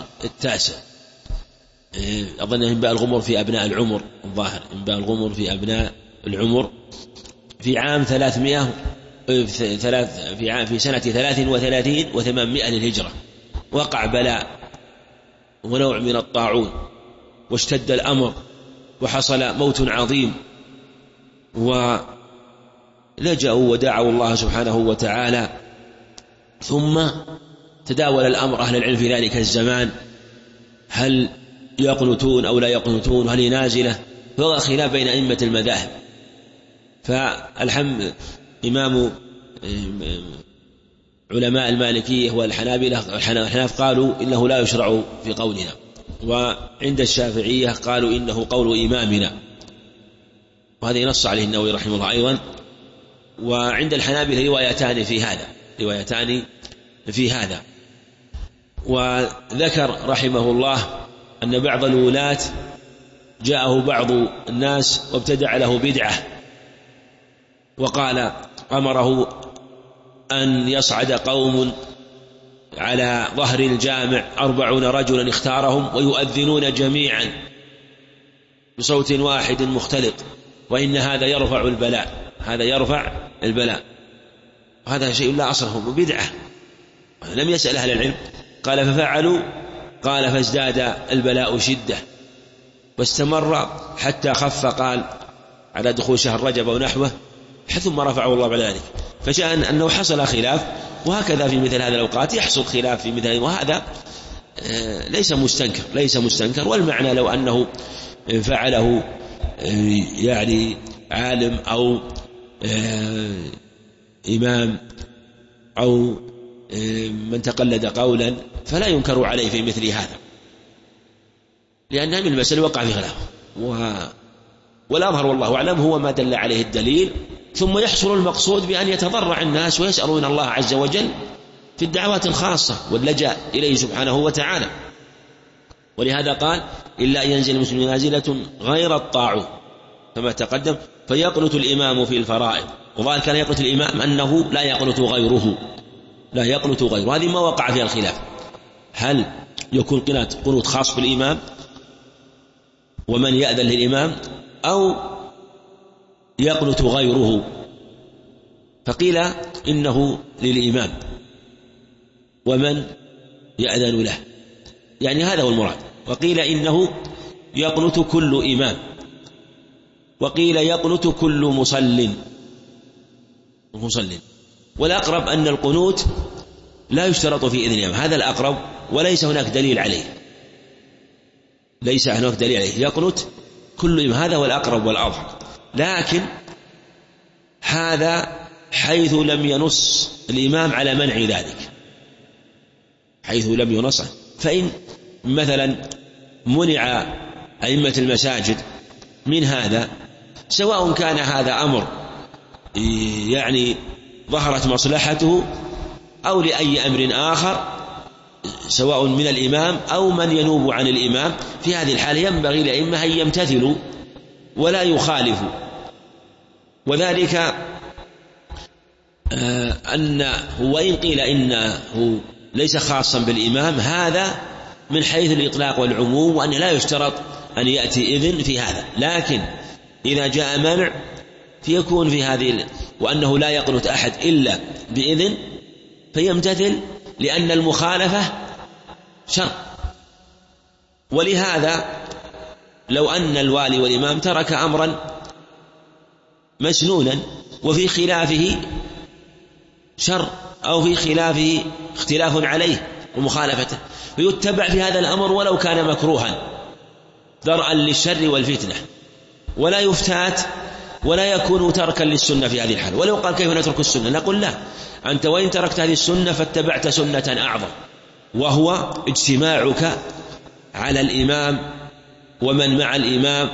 أظن إنباء الغمر في أبناء العمر، الظاهر إنباء الغمر في أبناء العمر في عام 300 في سنة 33 و800 للهجرة، وقع بلاء ونوع من الطاعون واشتد الأمر وحصل موت عظيم، ولجأوا ودعوا الله سبحانه وتعالى، ثم تداول الأمر أهل العلم في ذلك الزمان هل يقنتون أو لا يقنتون، وهل هي نازلة، فوقع خلاف بين أئمة المذاهب. فالحمد إمام علماء المالكية والحنابلة الحناف قالوا إنه لا يشرع في قولنا، وعند الشافعية قالوا إنه قول إمامنا، وهذا ينص عليه النووي رحمه الله أيضا. وعند الحنابلة روايتان في هذا. وذكر رحمه الله أن بعض الولاة جاءه بعض الناس وابتدع له بدعة، وقال أمره أن يصعد قوم على ظهر الجامع 40 رجلا اختارهم ويؤذنون جميعا بصوت واحد مختلط، وإن هذا يرفع البلاء. هذا شيء لا أصل له، بدعة، لم يسأل أهل العلم. قال ففعلوا، قال فازداد البلاء شدة واستمر حتى خف، قال على دخول شهر رجب ونحوه، ثم رفعه الله بعد ذلك. فجاء أنه حصل خلاف، وهكذا في مثل هذه الأوقات يحصل خلاف في مثل، وهذا ليس مستنكر. والمعنى لو أنه فعله يعني عالم أو إمام أو من تقلد قولا فلا ينكر عليه في مثل هذا، لأن من المسألة وقع في خلاف، والأظهر والله أعلم هو ما دل عليه الدليل. ثم يحصل المقصود بأن يتضرع الناس ويسألون الله عز وجل في الدعوات الخاصة واللجأ إليه سبحانه وتعالى. ولهذا قال إلا أن ينزل المسلم نازلة غير الطاعون كما تقدم، فيقنت الإمام في الفرائض. وظاهر كان يقنت الإمام أنه لا يقنت غيره، هذه ما وقع فيها الخلاف، هل يكون قنوت خاص بالإمام ومن يأذن للإمام أو يقنت غيره؟ فقيل إنه للإمام ومن يأذن له، يعني هذا هو المراد. وقيل إنه يقنت كل إمام، وقيل يقنت كل مصل. والأقرب أن القنوت لا يشترط في إذن الإمام، هذا الأقرب، وليس هناك دليل عليه، يقنت كل إمام، هذا هو الأقرب والأظهر. لكن هذا حيث لم ينص الإمام على منع ذلك، فإن مثلا منع أئمة المساجد من هذا، سواء كان هذا أمر يعني ظهرت مصلحته أو لأي أمر آخر، سواء من الإمام أو من ينوب عن الإمام، في هذه الحالة ينبغي للأئمة أن يمتثلوا ولا يخالفوا. وذلك أنه وإن قيل إنه ليس خاصا بالإمام، هذا من حيث الإطلاق والعموم، وأن لا يشترط أن يأتي إذن في هذا. لكن إذا جاء منع فيكون في هذه، وأنه لا يقنت أحد إلا بإذن، فيمتثل، لأن المخالفة شر. ولهذا لو أن الوالي والإمام ترك أمرا مسنونا وفي خلافه شر أو في خلافه اختلاف عليه ومخالفته، فيتبع في هذا الأمر ولو كان مكروها درءا للشر والفتنة، ولا يفتات ولا يكون تركا للسنة في هذه الحال. ولو قال كيف نترك السنة؟ نقول لا، أنت وإن تركت هذه السنة فاتبعت سنة أعظم، وهو اجتماعك على الإمام ومن مع الإمام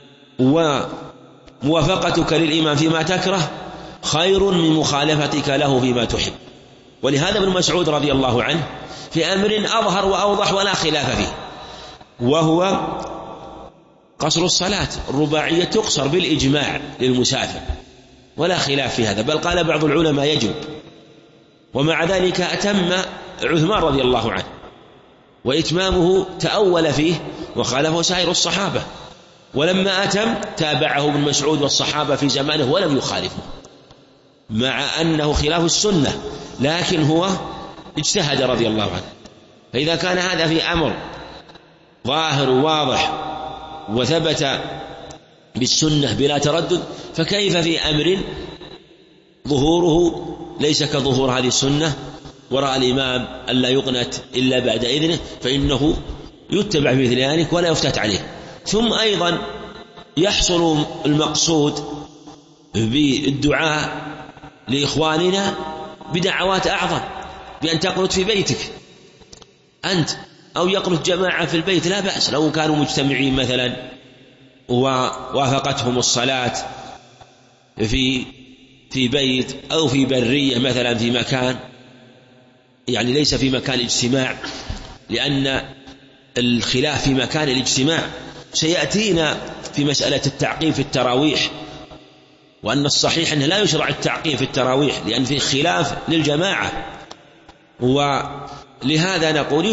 وموافقتك للإمام فيما تكره خير من مخالفتك له فيما تحب. ولهذا ابن مسعود رضي الله عنه في أمر أظهر وأوضح ولا خلاف فيه، وهو قصر الصلاة الرباعية تقصر بالإجماع للمسافر ولا خلاف في هذا، بل قال بعض العلماء يجب. ومع ذلك أتم عثمان رضي الله عنه، وإتمامه تأول فيه وخالفه سائر الصحابة، ولما أتم تابعه ابن مسعود والصحابة في زمانه ولم يخالفه، مع أنه خلاف السنة، لكن هو اجتهد رضي الله عنه. فإذا كان هذا في أمر ظاهر واضح وثبت بالسنة بلا تردد، فكيف في أمر ظهوره ليس كظهور هذه السنة وراء الإمام ألا يقنت إلا بعد إذنه، فإنه يتبع مثل ذلك ولا يفتت عليه. ثم أيضا يحصل المقصود بالدعاء لإخواننا بدعوات أعظم، بأن تقنت في بيتك أنت أو يقنت جماعة في البيت لا بأس، لو كانوا مجتمعين مثلا ووافقتهم الصلاة في بيت أو في برية مثلا في مكان، يعني ليس في مكان الاجتماع، لأن الخلاف في مكان الاجتماع سيأتينا في مسألة التعقيم في التراويح، وأن الصحيح أنه لا يشرع التعقيم في التراويح لأن فيه خلاف للجماعة. ولهذا نقول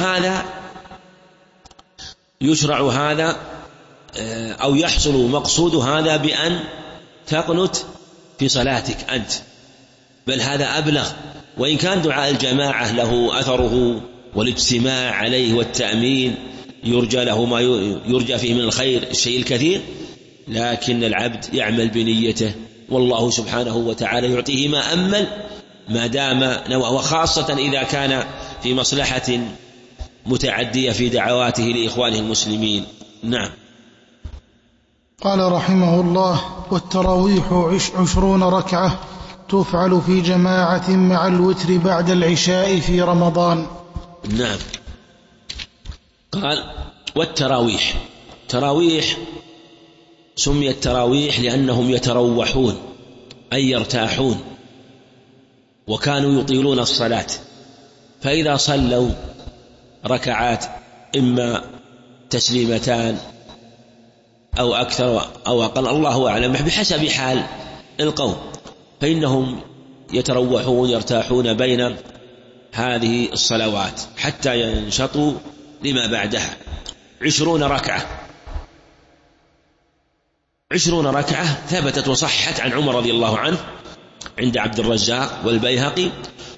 يشرع هذا أو يحصل مقصود هذا بأن تقنت في صلاتك أنت، بل هذا أبلغ. وإن كان دعاء الجماعة له أثره والاجتماع عليه والتأمين يرجى له ما يرجى فيه من الخير الشيء الكثير، لكن العبد يعمل بنيته، والله سبحانه وتعالى يعطيه ما أمل ما دام نوى، وخاصة إذا كان في مصلحة متعدية في دعواته لإخوانه المسلمين. نعم. قال رحمه الله: والتراويح 20 ركعة تفعل في جماعة مع الوتر بعد العشاء في رمضان. نعم. قال والتراويح، تراويح سميت تراويح لأنهم يتروحون أي يرتاحون، وكانوا يطيلون الصلاة، فإذا صلوا ركعات إما تسليمتان أو أكثر أو أقل الله أعلم بحسب حال القوم، فإنهم يتروحون يرتاحون بين هذه الصلوات حتى ينشطوا لما بعدها. 20 ركعة ثبتت وصحت عن عمر رضي الله عنه عند عبد الرزاق والبيهقي،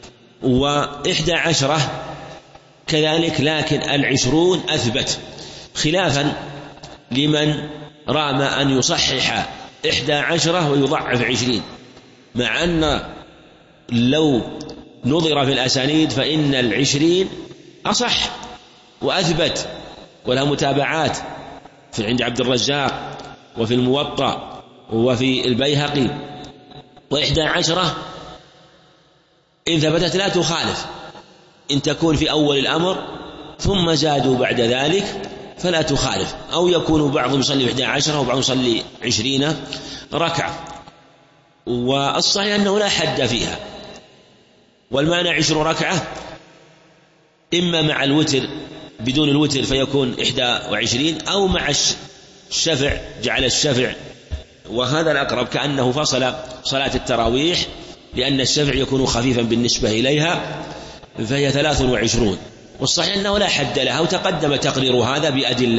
11 كذلك، لكن 20 أثبت، خلافا لمن رام أن يصحح 11 ويضعف 20، مع أن لو نظر في الأسانيد فإن 20 أصح وأثبت ولها متابعات عند عبد الرزاق وفي الموطأ وفي البيهقي، 11 إن ثبتت لا تخالف، إن تكون في أول الأمر ثم زادوا بعد ذلك فلا تخالف، أو يكون بعضهم يصلي 11 وبعضهم يصلي 20 ركعة. والصحيح أنه لا حد فيها، والمعنى 20 ركعة إما مع الوتر بدون الوتر فيكون 21، أو مع الشفع جعل الشفع، وهذا الأقرب كأنه فصل صلاة التراويح لأن الشفع يكون خفيفا بالنسبة إليها فهي 23، والصحيح أنه لا حد لها، وتقدم تقرير هذا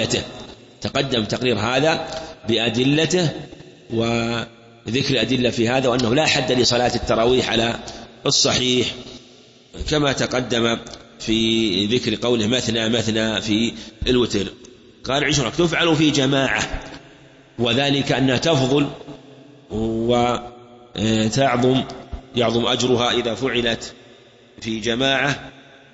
بأدلته وذكر أدلة في هذا، وأنه لا حد لصلاة التراويح على الصحيح كما تقدم في ذكر قوله مثنى في الوتر. قال 20 تفعل في جماعة، وذلك أنها تفضل وتعظم يعظم أجرها إذا فعلت في جماعة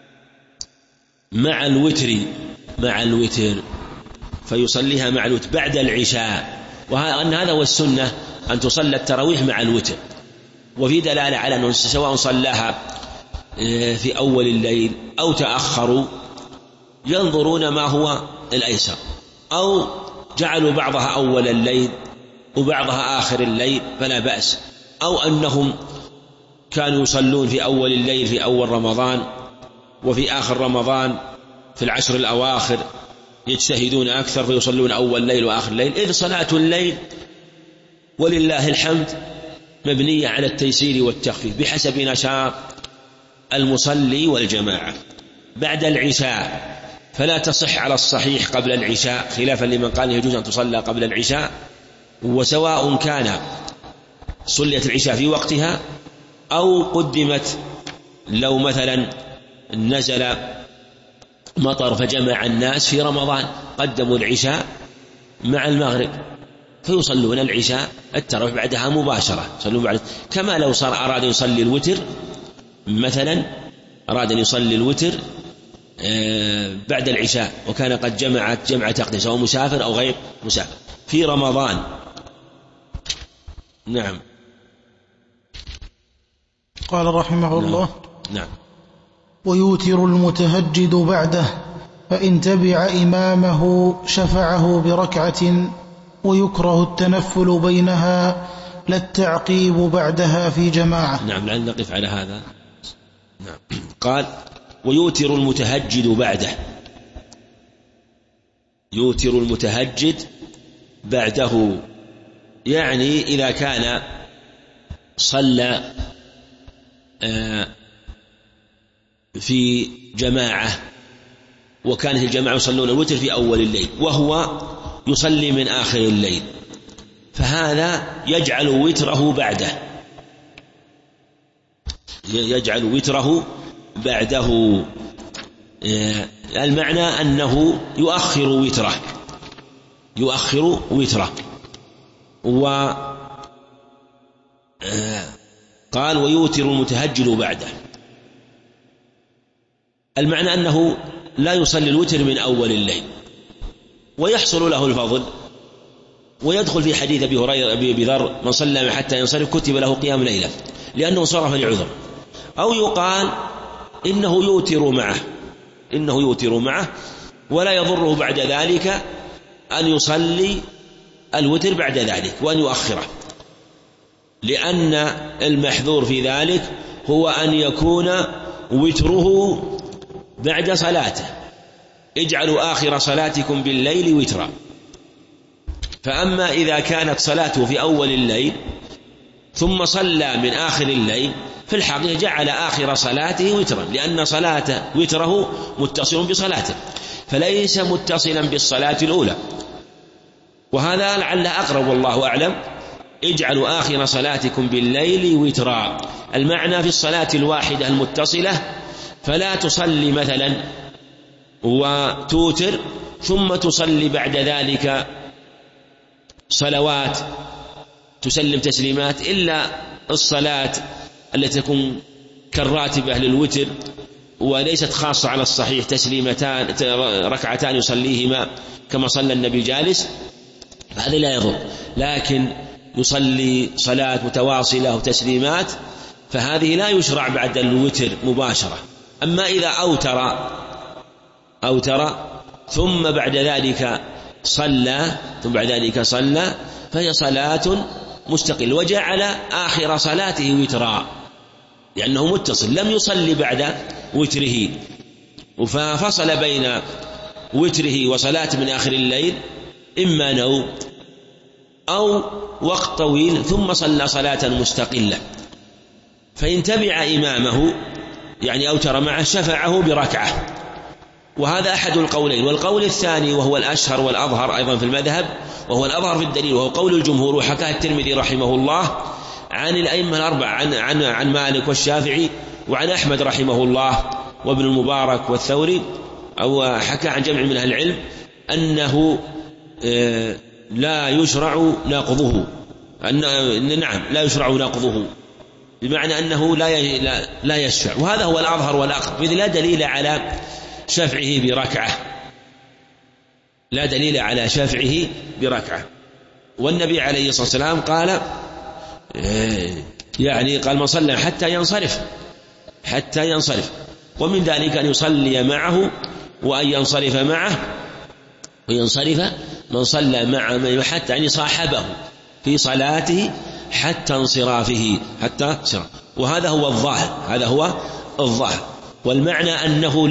مع الوتر فيصليها مع الوتر بعد العشاء، وأن هذا هو السنة أن تصلى التراويح مع الوتر. وفي دلالة على أنه سواء صلاها في أول الليل أو تأخروا ينظرون ما هو الأيسر، أو جعلوا بعضها أول الليل وبعضها آخر الليل فلا بأس، أو أنهم كانوا يصلون في أول الليل في أول رمضان وفي آخر رمضان في العشر الأواخر يجتهدون أكثر فيصلون أول الليل وآخر الليل. إذ صلاة الليل ولله الحمد مبنية على التيسير والتخفيف بحسب نشاط المصلي والجماعة. بعد العشاء فلا تصح على الصحيح قبل العشاء، خلافا لمن قال يجوز أن تصلى قبل العشاء، وسواء كان صليت العشاء في وقتها أو قدمت، لو مثلا نزل مطر فجمع الناس في رمضان قدموا العشاء مع المغرب فيصلون العشاء التراويح بعدها مباشرة، صلوا بعد. كما لو أراد يصلي الوتر مثلا، أراد أن يصلي الوتر بعد العشاء وكان قد جمع تقديم سواء مسافر أو غير مسافر في رمضان. نعم. قال رحمه الله: نعم. ويوتر المتهجد بعده، فإن تبع إمامه شفعه بركعة، ويكره التنفل بينها لا التعقيب بعدها في جماعة. نعم، لعل نقف على هذا. نعم. قال: ويوتر المتهجد بعده، يوتر المتهجد بعده يعني إذا كان صلى في جماعة وكانت الجماعة يصلون الوتر في أول الليل وهو يصلي من آخر الليل، فهذا يجعل وتره بعده، يجعل وتره بعده. المعنى أنه يؤخر وتره. قال: ويوتر المتهجد بعده، المعنى أنه لا يصلي الوتر من أول الليل ويحصل له الفضل، ويدخل في حديث أبي ذر: من صلى حتى ينصرف كتب له قيام ليلة، لأنه صرف لعذر. أو يقال إنه يوتر معه ولا يضره بعد ذلك أن يصلي الوتر بعد ذلك وأن يؤخره، لأن المحذور في ذلك هو أن يكون وتره بعد صلاته. اجعلوا آخر صلاتكم بالليل وترا. فأما إذا كانت صلاته في أول الليل ثم صلى من آخر الليل، في الحقيقة جعل آخر صلاته وترا، لأن صلاته وتره متصل بصلاته فليس متصلا بالصلاة الأولى، وهذا لعله أقرب والله أعلم. اجعلوا آخر صلاتكم بالليل وترا، المعنى في الصلاة الواحدة المتصلة فلا تصلي مثلا وتوتر ثم تصلي بعد ذلك صلوات تسلم تسليمات، إلا الصلاة التي تكون كالراتبة للوتر وليست خاصة على الصحيح، تسليمتان ركعتان يصليهما كما صلى النبي جالس، هذا لا يضر. لكن يصلي صلاة متواصلة وتسليمات فهذه لا يشرع بعد الوتر مباشرة. أما إذا أوتر ثم بعد ذلك صلى فهي صلاة مستقل، وجعل آخر صلاته وترا لأنه متصل، لم يصلي بعد وتره، ففصل بين وتره وصلاة من آخر الليل إما نوم أو وقت طويل ثم صلى صلاة مستقلة. فإن تبع إمامه يعني أوتر معه شفعه بركعة، وهذا أحد القولين. والقول الثاني وهو الأشهر والأظهر أيضا في المذهب، وهو الأظهر في الدليل، وهو قول الجمهور، وحكاه الترمذي رحمه الله عن الأئمة الأربعة عن مالك والشافعي وعن أحمد رحمه الله وابن المبارك والثوري، أو حكى عن جمع من أهل العلم أنه لا يشرع نقضه، نعم لا يشرع نقضه، بمعنى أنه لا يشفع، وهذا هو الأظهر والأقرب، إذ لا دليل على شفعه بركعة، لا دليل على شفعه بركعة. والنبي عليه الصلاة والسلام قال قال من صلى حتى ينصرف، ومن ذلك أن يصلي معه وأن ينصرف معه، وينصرف من صلى معه حتى يعني صاحبه في صلاته حتى انصرافه، وهذا هو الظاهر، والمعنى أنه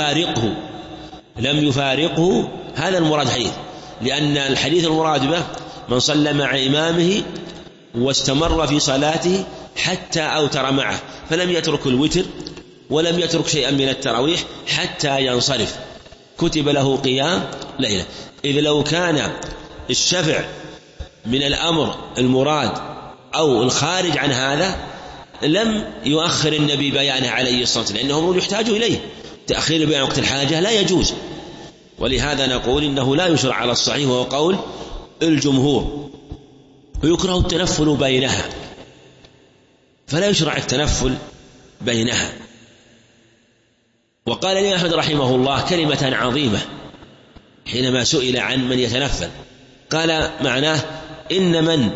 لم يفارقه هذا المراد حديث، لأن الحديث المراد به من صلى مع إمامه واستمر في صلاته حتى أوتر معه، فلم يترك الوتر ولم يترك شيئا من التراويح حتى ينصرف، كتب له قيام ليلة. إذ لو كان الشفع من الأمر المراد أو الخارج عن هذا لم يؤخر النبي بيانه عليه الصلاة والسلام، لأنه يحتاج إليه، تأخير بيان وقت الحاجة لا يجوز. ولهذا نقول إنه لا يشرع على الصحيح، وهو قول الجمهور، ويكره التنفل بينها، فلا يشرع التنفل بينها. وقال الإمام أحمد رحمه الله كلمة عظيمة حينما سئل عن من يتنفل، قال معناه إن من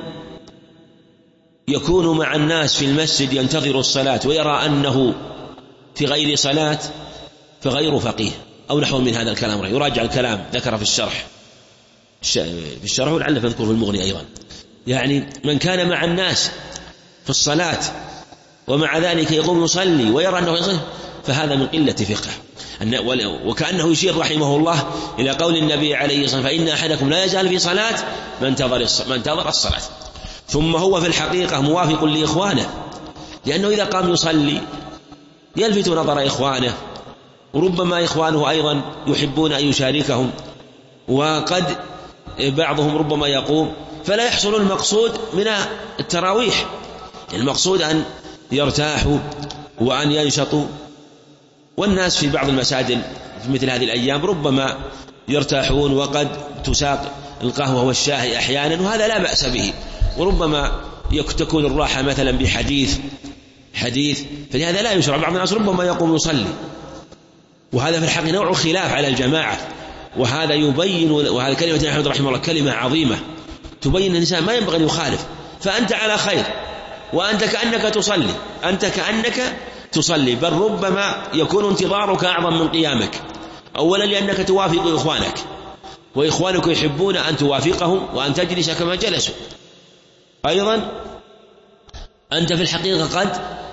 يكون مع الناس في المسجد ينتظر الصلاة ويرى أنه في غير صلاة فغير فقيه، أو نحو من هذا الكلام. يراجع الكلام ذكر في الشرح ولعله نذكر في المغني أيضا، يعني من كان مع الناس في الصلاة ومع ذلك يقوم يصلي ويرى أنه يصلي، فهذا من قلة فقه. وكأنه يشير رحمه الله إلى قول النبي عليه الصلاة والسلام: فإن أحدكم لا يزال في صلاة ما انتظر الصلاة. ثم هو في الحقيقة موافق لإخوانه، لأنه إذا قام يصلي يلفت نظر إخوانه، وربما إخوانه أيضا يحبون أن يشاركهم، وقد بعضهم ربما يقوم، فلا يحصل المقصود من التراويح. المقصود أن يرتاحوا وأن ينشطوا. والناس في بعض المساجد في مثل هذه الأيام ربما يرتاحون، وقد تساق القهوة والشاي أحيانا، وهذا لا بأس به، وربما تكون الراحة مثلا بحديث، فلهذا لا يشرع. بعض الناس ربما يقوم يصلي، وهذا في الحق نوع خلاف على الجماعة، وهذا يبين، وهذا كلمة أحمد رحمه الله كلمة عظيمة تبين أن الإنسان ما ينبغي أن يخالف، فأنت على خير، وأنت كأنك تصلي، بل ربما يكون انتظارك أعظم من قيامك، أولا لأنك توافق إخوانك، وإخوانك يحبون أن توافقهم وأن تجلس كما جلسوا. أيضا أنت في الحقيقة قد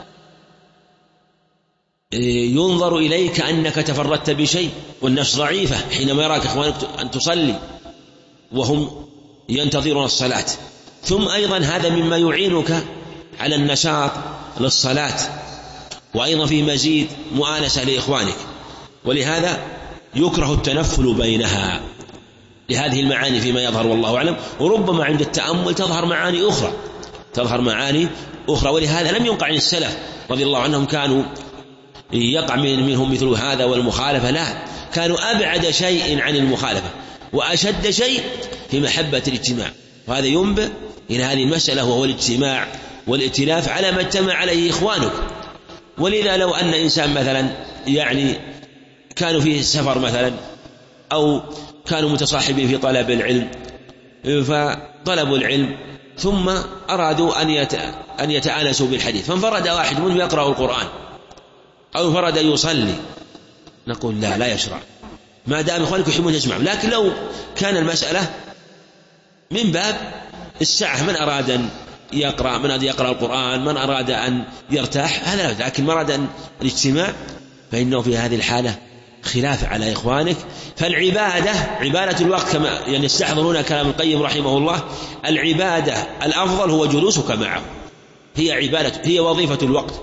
ينظر إليك أنك تفردت بشيء، والنفس ضعيفة حينما يراك إخوانك أن تصلي وهم ينتظرون الصلاة. ثم أيضا هذا مما يعينك على النشاط للصلاة، وأيضا في مزيد مؤانسة لإخوانك. ولهذا يكره التنفل بينها لهذه المعاني فيما يظهر والله أعلم، وربما عند التأمل تظهر معاني أخرى. ولهذا لم ينقع عن السلف رضي الله عنهم كانوا يقع منهم مثل هذا والمخالفة، لا، كانوا أبعد شيء عن المخالفة وأشد شيء في محبة الاجتماع، وهذا ينبئ إلى هذه المسألة، وهو الاجتماع والائتلاف على ما اجتمع عليه إخوانك. ولذا لو أن إنسان مثلا كانوا فيه سفر مثلا، أو كانوا متصاحبين في طلب العلم، فطلبوا العلم ثم أرادوا أن يتآنسوا بالحديث، فانفرد واحد منهم يقرأ القرآن أو انفرد يصلي، نقول لا يشرع ما دام إخوانك يحبون يجمعوا. لكن لو كان المسألة من باب السعة، من أراد أن يقرأ القرآن، من أراد أن يرتاح، هذا لا. لكن من أراد أن الاجتماع فإنه في هذه الحالة خلاف على إخوانك. فالعبادة عبادة الوقت، كما يستحضر هنا كلام القيم رحمه الله، العبادة الأفضل هو جلوسك معه، هي وظيفة الوقت.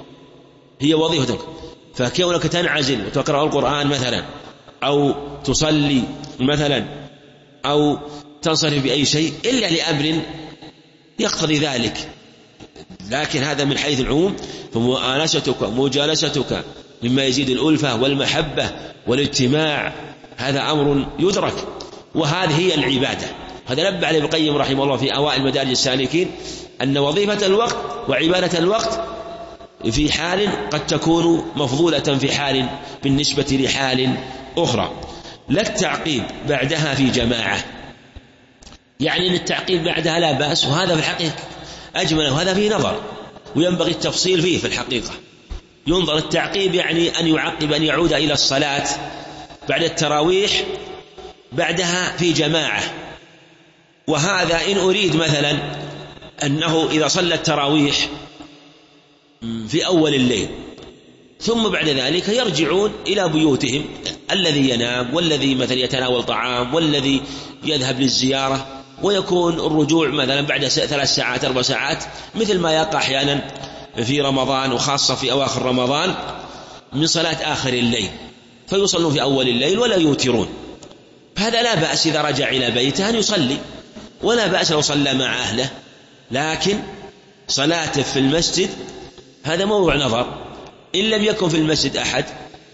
فكونك تنعزل وتقرأ القرآن مثلا، أو تصلي مثلا، أو تنصرف بأي شيء إلا لأمر يقتضي ذلك، لكن هذا من حيث العموم، فمؤانستك ومجالستك مما يزيد الألفة والمحبة والاجتماع، هذا أمر يدرك، وهذه هي العبادة. هذا نبه عليه ابن القيم رحمه الله في أوائل مدارج السالكين، أن وظيفة الوقت وعبادة الوقت في حال قد تكون مفضولة في حال بالنسبة لحال أخرى. لا التعقيب بعدها في جماعة، يعني أن التعقيب بعدها لا بأس، وهذا في الحقيقة أجمل، وهذا فيه نظر وينبغي التفصيل فيه. في الحقيقة ينظر التعقيب يعني أن يعقب، أن يعود إلى الصلاة بعد التراويح بعدها في جماعة. وهذا إن أريد مثلا أنه إذا صلى التراويح في أول الليل ثم بعد ذلك يرجعون إلى بيوتهم، الذي ينام والذي مثلا يتناول طعام والذي يذهب للزيارة، ويكون الرجوع مثلا بعد 3 ساعات 4 ساعات، مثل ما يقع أحيانا في رمضان وخاصة في أواخر رمضان من صلاة آخر الليل، فيصلون في أول الليل ولا يوترون. هذا لا بأس إذا رجع إلى بيته أن يصلي، ولا بأس لو صلى مع أهله، لكن صلاته في المسجد هذا موضوع نظر. إن لم يكن في المسجد أحد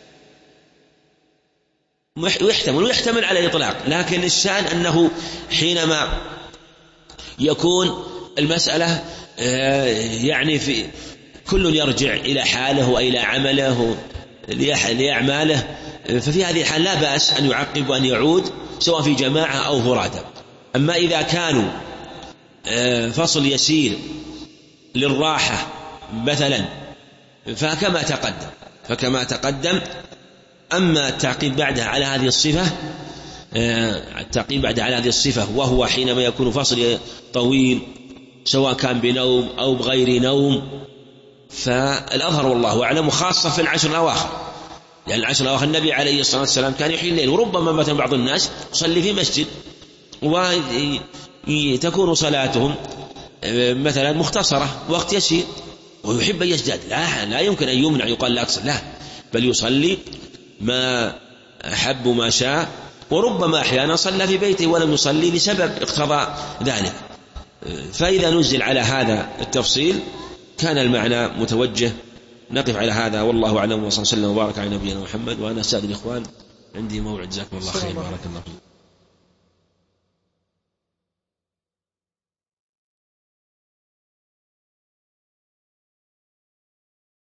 ويحتمل على الإطلاق، لكن الشأن أنه حينما يكون المسألة يعني في كل يرجع إلى حاله وإلى عمله لأعماله، ففي هذه الحال لا بأس أن يعقب وأن يعود سواء في جماعة أو فرادى. أما إذا كانوا فصل يسير للراحة مثلا فكما تقدم. أما التعقيب بعدها على هذه الصفة وهو حينما يكون فصل طويل سواء كان بنوم أو بغير نوم، فالأظهر والله أعلم، وخاصة في العشر الأواخر، لأن العشر الأواخر النبي عليه الصلاة والسلام كان يحيي الليل، وربما مثلا بعض الناس يصلي في مسجد وتكون صلاتهم مثلا مختصرة وقت يسير ويحب أن يزداد، لا يمكن أن يمنع يقال لا أقصر، لا، بل يصلي ما أحب ما شاء، وربما أحيانا صلى في بيته ولم يصلي لسبب اقتضى ذلك. فإذا نزل على هذا التفصيل كان المعنى متوجه. نقف على هذا والله أعلم، وصلى الله وسلم وبارك على نبينا محمد. وأنا أستأذن الإخوان، عندي موعد، جزاكم الله خير، بارك الله فيكم.